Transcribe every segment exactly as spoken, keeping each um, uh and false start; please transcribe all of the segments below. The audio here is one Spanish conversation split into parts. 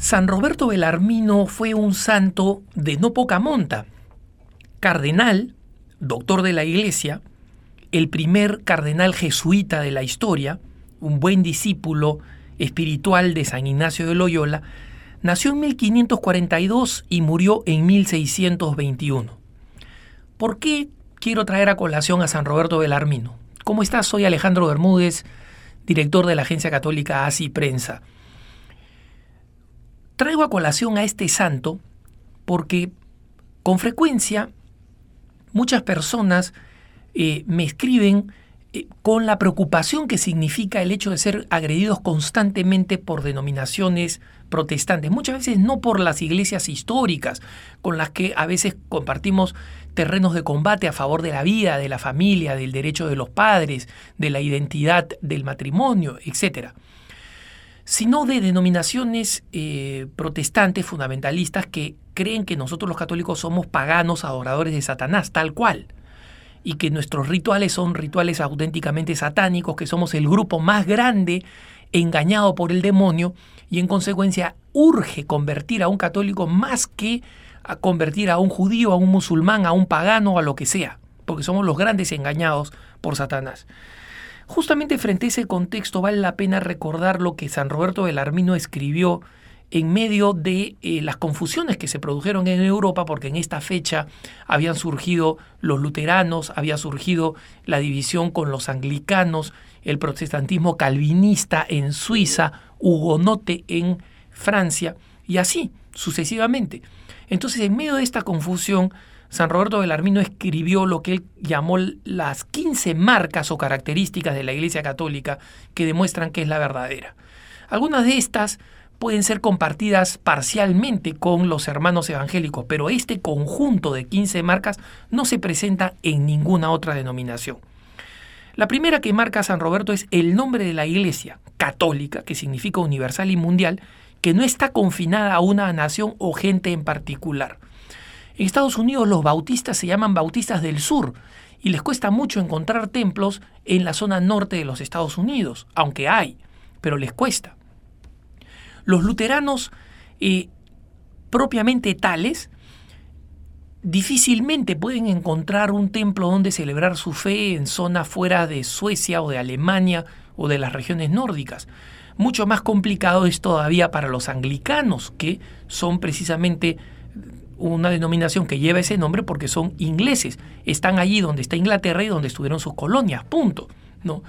San Roberto Belarmino fue un santo de no poca monta, cardenal, doctor de la Iglesia, el primer cardenal jesuita de la historia, un buen discípulo espiritual de San Ignacio de Loyola. Nació en mil quinientos cuarenta y dos y murió en mil seiscientos veintiuno. ¿Por qué quiero traer a colación a San Roberto Belarmino? ¿Cómo estás? Soy Alejandro Bermúdez, director de la agencia católica Así Prensa. Traigo a colación a este santo porque con frecuencia muchas personas eh, me escriben eh, con la preocupación que significa el hecho de ser agredidos constantemente por denominaciones protestantes, muchas veces no por las iglesias históricas, con las que a veces compartimos terrenos de combate a favor de la vida, de la familia, del derecho de los padres, de la identidad del matrimonio, etcétera, sino de denominaciones eh, protestantes fundamentalistas que creen que nosotros los católicos somos paganos, adoradores de Satanás, tal cual, y que nuestros rituales son rituales auténticamente satánicos, que somos el grupo más grande engañado por el demonio, y en consecuencia urge convertir a un católico más que a convertir a un judío, a un musulmán, a un pagano, a lo que sea, porque somos los grandes engañados por Satanás. Justamente frente a ese contexto vale la pena recordar lo que San Roberto Belarmino escribió en medio de eh, las confusiones que se produjeron en Europa, porque en esta fecha habían surgido los luteranos, había surgido la división con los anglicanos, el protestantismo calvinista en Suiza, hugonote en Francia, y así sucesivamente. Entonces, en medio de esta confusión, San Roberto Belarmino escribió lo que él llamó las quince marcas o características de la Iglesia Católica que demuestran que es la verdadera. Algunas de estas pueden ser compartidas parcialmente con los hermanos evangélicos, pero este conjunto de quince marcas no se presenta en ninguna otra denominación. La primera que marca San Roberto es el nombre de la Iglesia católica, que significa universal y mundial, que no está confinada a una nación o gente en particular. En Estados Unidos los bautistas se llaman bautistas del sur y les cuesta mucho encontrar templos en la zona norte de los Estados Unidos, aunque hay, pero les cuesta. Los luteranos eh, propiamente tales difícilmente pueden encontrar un templo donde celebrar su fe en zonas fuera de Suecia o de Alemania o de las regiones nórdicas. Mucho más complicado es todavía para los anglicanos, que son precisamente una denominación que lleva ese nombre porque son ingleses. Están allí donde está Inglaterra y donde estuvieron sus colonias, punto, ¿no?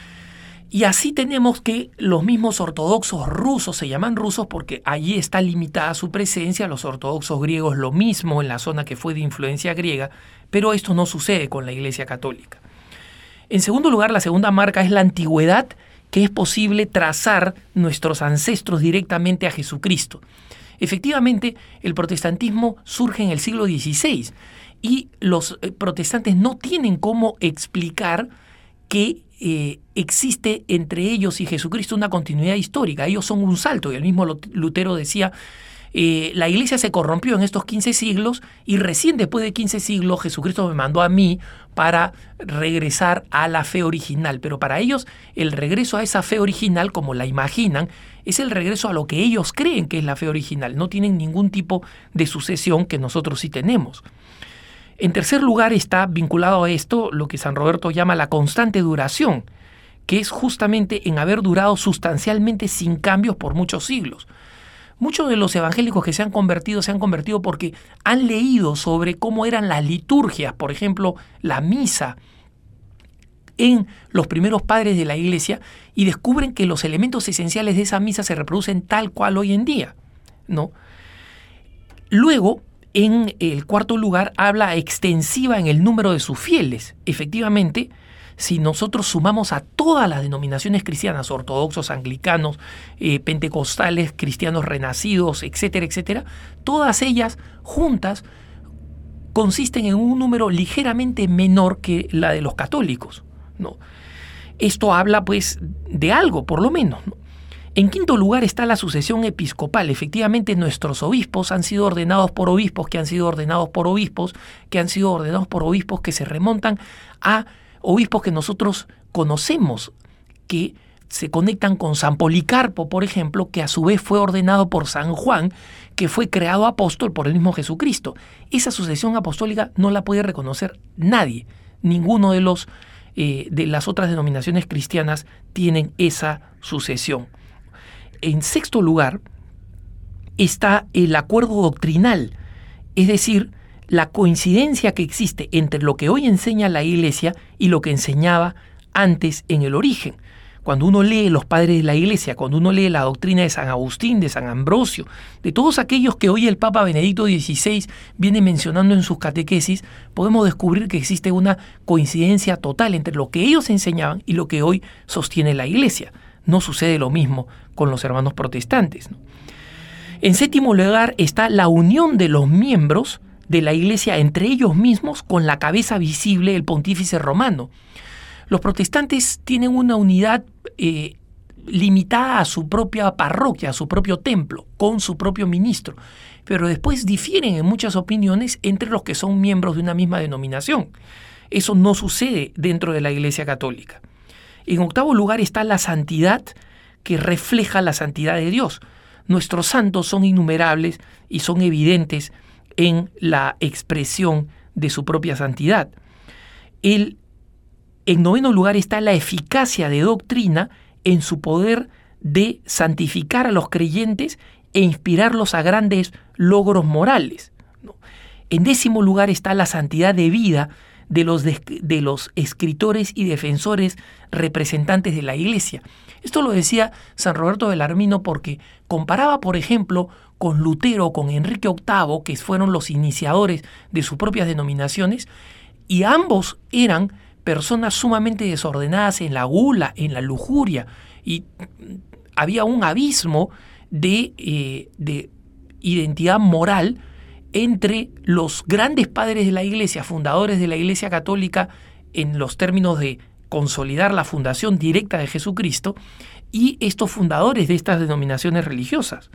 Y así tenemos que los mismos ortodoxos rusos se llaman rusos porque allí está limitada su presencia, los ortodoxos griegos lo mismo en la zona que fue de influencia griega, pero esto no sucede con la Iglesia Católica. En segundo lugar, la segunda marca es la antigüedad, que es posible trazar nuestros ancestros directamente a Jesucristo. Efectivamente, el protestantismo surge en el siglo dieciséis y los protestantes no tienen cómo explicar que eh, existe entre ellos y Jesucristo una continuidad histórica. Ellos son un salto, y el mismo Lutero decía, eh, la Iglesia se corrompió en estos quince siglos y recién después de quince siglos Jesucristo me mandó a mí para regresar a la fe original. Pero para ellos el regreso a esa fe original, como la imaginan, es el regreso a lo que ellos creen que es la fe original. No tienen ningún tipo de sucesión que nosotros sí tenemos. En tercer lugar está vinculado a esto lo que San Roberto llama la constante duración, que es justamente en haber durado sustancialmente sin cambios por muchos siglos. Muchos de los evangélicos que se han convertido se han convertido porque han leído sobre cómo eran las liturgias, por ejemplo, la misa en los primeros padres de la Iglesia, y descubren que los elementos esenciales de esa misa se reproducen tal cual hoy en día, ¿no? Luego, en el cuarto lugar, habla extensiva en el número de sus fieles. Efectivamente, si nosotros sumamos a todas las denominaciones cristianas, ortodoxos, anglicanos, eh, pentecostales, cristianos renacidos, etcétera, etcétera, todas ellas juntas consisten en un número ligeramente menor que la de los católicos, ¿no? Esto habla pues de algo, por lo menos, ¿no? En quinto lugar está la sucesión episcopal. Efectivamente, nuestros obispos han sido ordenados por obispos que han sido ordenados por obispos que han sido ordenados por obispos que se remontan a obispos que nosotros conocemos, que se conectan con San Policarpo, por ejemplo, que a su vez fue ordenado por San Juan, que fue creado apóstol por el mismo Jesucristo. Esa sucesión apostólica no la puede reconocer nadie. Ninguno de los eh, de las otras denominaciones cristianas tienen esa sucesión. En sexto lugar está el acuerdo doctrinal, es decir, la coincidencia que existe entre lo que hoy enseña la Iglesia y lo que enseñaba antes en el origen. Cuando uno lee los padres de la Iglesia, cuando uno lee la doctrina de San Agustín, de San Ambrosio, de todos aquellos que hoy el Papa Benedicto dieciséis viene mencionando en sus catequesis, podemos descubrir que existe una coincidencia total entre lo que ellos enseñaban y lo que hoy sostiene la Iglesia. No sucede lo mismo con los hermanos protestantes, ¿no? En séptimo lugar está la unión de los miembros de la Iglesia entre ellos mismos con la cabeza visible, el pontífice romano. Los protestantes tienen una unidad eh, limitada a su propia parroquia, a su propio templo, con su propio ministro, pero después difieren en muchas opiniones entre los que son miembros de una misma denominación. Eso no sucede dentro de la Iglesia católica. En octavo lugar está la santidad, que refleja la santidad de Dios. Nuestros santos son innumerables y son evidentes en la expresión de su propia santidad. El En noveno lugar está la eficacia de doctrina en su poder de santificar a los creyentes e inspirarlos a grandes logros morales, ¿no? En décimo lugar está la santidad de vida de los, de, de los escritores y defensores representantes de la Iglesia. Esto lo decía San Roberto Belarmino porque comparaba, por ejemplo, con Lutero, con Enrique octavo, que fueron los iniciadores de sus propias denominaciones, y ambos eran personas sumamente desordenadas en la gula, en la lujuria, y había un abismo de, eh, de identidad moral entre los grandes padres de la Iglesia, fundadores de la Iglesia católica, en los términos de consolidar la fundación directa de Jesucristo, y estos fundadores de estas denominaciones religiosas.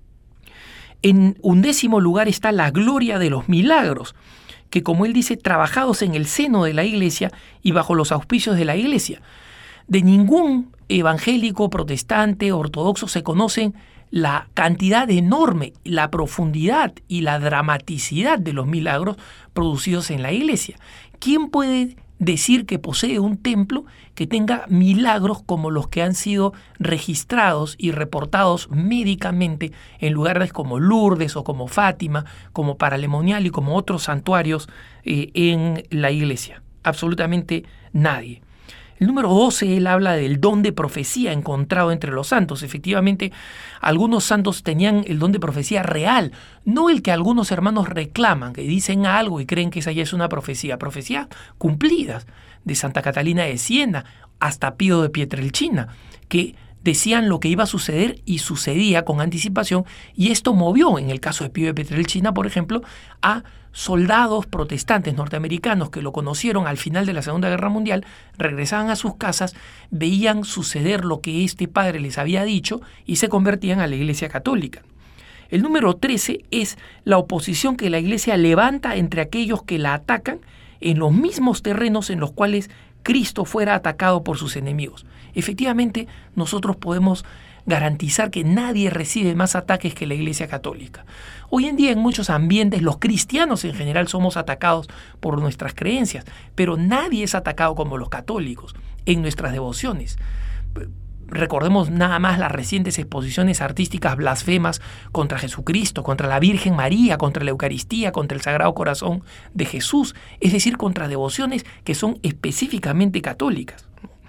En undécimo lugar está la gloria de los milagros, que, como él dice, trabajados en el seno de la Iglesia y bajo los auspicios de la Iglesia. De ningún evangélico, protestante, ortodoxo se conocen la cantidad enorme, la profundidad y la dramaticidad de los milagros producidos en la Iglesia. ¿Quién puede decir que posee un templo que tenga milagros como los que han sido registrados y reportados médicamente en lugares como Lourdes o como Fátima, como Paralemonial y como otros santuarios eh, en la Iglesia? Absolutamente nadie. El número doce, él habla del don de profecía encontrado entre los santos. Efectivamente, algunos santos tenían el don de profecía real, no el que algunos hermanos reclaman, que dicen algo y creen que esa ya es una profecía. Profecías cumplidas, de Santa Catalina de Siena hasta Pío de Pietrelcina, que decían lo que iba a suceder y sucedía con anticipación, y esto movió, en el caso de Pío de Pietrelcina, por ejemplo, a soldados protestantes norteamericanos que lo conocieron al final de la Segunda Guerra Mundial, regresaban a sus casas, veían suceder lo que este padre les había dicho y se convertían a la Iglesia católica. El número trece es la oposición que la Iglesia levanta entre aquellos que la atacan en los mismos terrenos en los cuales Cristo fuera atacado por sus enemigos. Efectivamente, nosotros podemos garantizar que nadie recibe más ataques que la Iglesia católica. Hoy en día en muchos ambientes los cristianos en general somos atacados por nuestras creencias, pero nadie es atacado como los católicos en nuestras devociones. Recordemos nada más las recientes exposiciones artísticas blasfemas contra Jesucristo, contra la Virgen María, contra la Eucaristía, contra el Sagrado Corazón de Jesús, es decir, contra devociones que son específicamente católicas.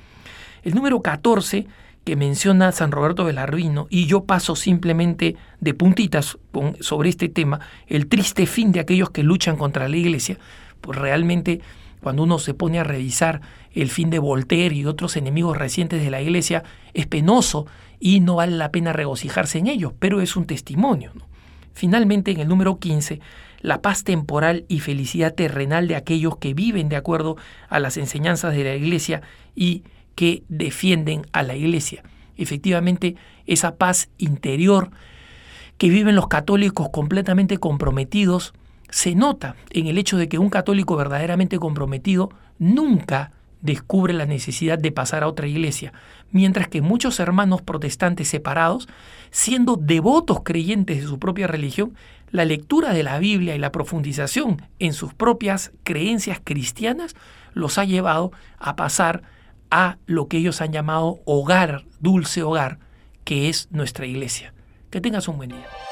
El número catorce, que menciona San Roberto Belarmino, y yo paso simplemente de puntitas sobre este tema, el triste fin de aquellos que luchan contra la Iglesia, pues realmente cuando uno se pone a revisar el fin de Voltaire y otros enemigos recientes de la Iglesia, es penoso y no vale la pena regocijarse en ellos, pero es un testimonio, ¿no? Finalmente, en el número quince, la paz temporal y felicidad terrenal de aquellos que viven de acuerdo a las enseñanzas de la Iglesia y que defienden a la Iglesia. Efectivamente, esa paz interior que viven los católicos completamente comprometidos se nota en el hecho de que un católico verdaderamente comprometido nunca descubre la necesidad de pasar a otra iglesia, mientras que muchos hermanos protestantes separados, siendo devotos creyentes de su propia religión, la lectura de la Biblia y la profundización en sus propias creencias cristianas los ha llevado a pasar a lo que ellos han llamado hogar, dulce hogar, que es nuestra iglesia. Que tengas un buen día.